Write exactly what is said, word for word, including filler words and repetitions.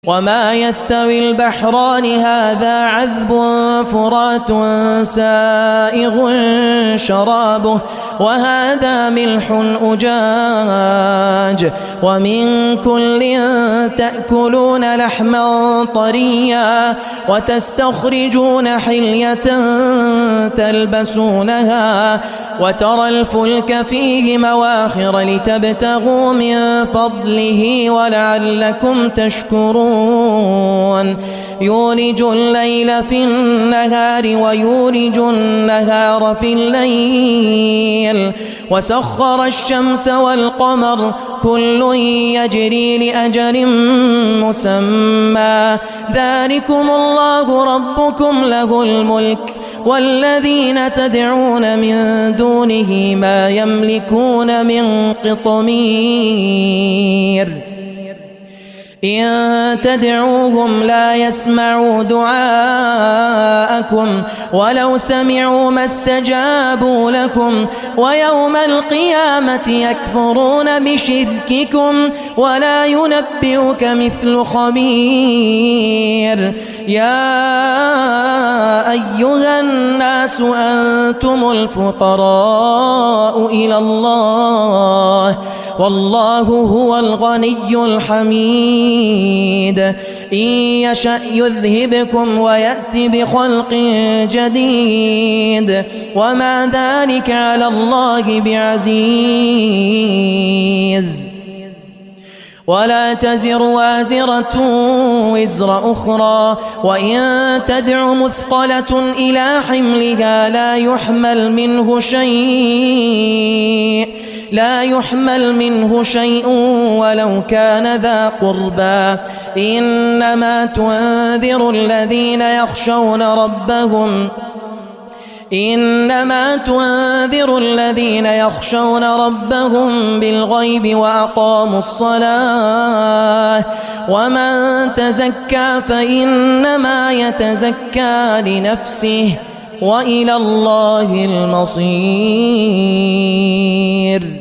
وما يستوي البحران هذا عذب فرات سائغ شرابه وهذا ملح أجاج ومن كل تأكلون لحما طريا وتستخرجون حلية تلبسونها وترى الفلك فيه مواخر لتبتغوا من فضله ولعلكم تشكرون يولج الليل في النهار ويولج النهار في الليل وسخر الشمس والقمر كل يجري لأجل مسمى ذلكم الله ربكم له الملك والذين تدعون من دونه ما يملكون من قطمير إن تدعوهم لا يسمعوا دعاءكم ولو سمعوا ما استجابوا لكم ويوم القيامة يكفرون بشرككم ولا ينبئك مثل خبير يا أيها الناس أنتم الفقراء إلى الله والله هو الغني الحميد إن يشأ يذهبكم ويأتي بخلق جديد وما ذلك على الله بعزيز ولا تزر وازرة وزر أخرى وإن تدع مثقلة إلى حملها لا يحمل منه شيء لا يحمل منه شيء ولو كان ذا قربى إنما تنذر الذين يخشون ربهم إنما تنذر الذين يخشون ربهم بالغيب وأقاموا الصلاة ومن تزكى فإنما يتزكى لنفسه وإلى الله المصير.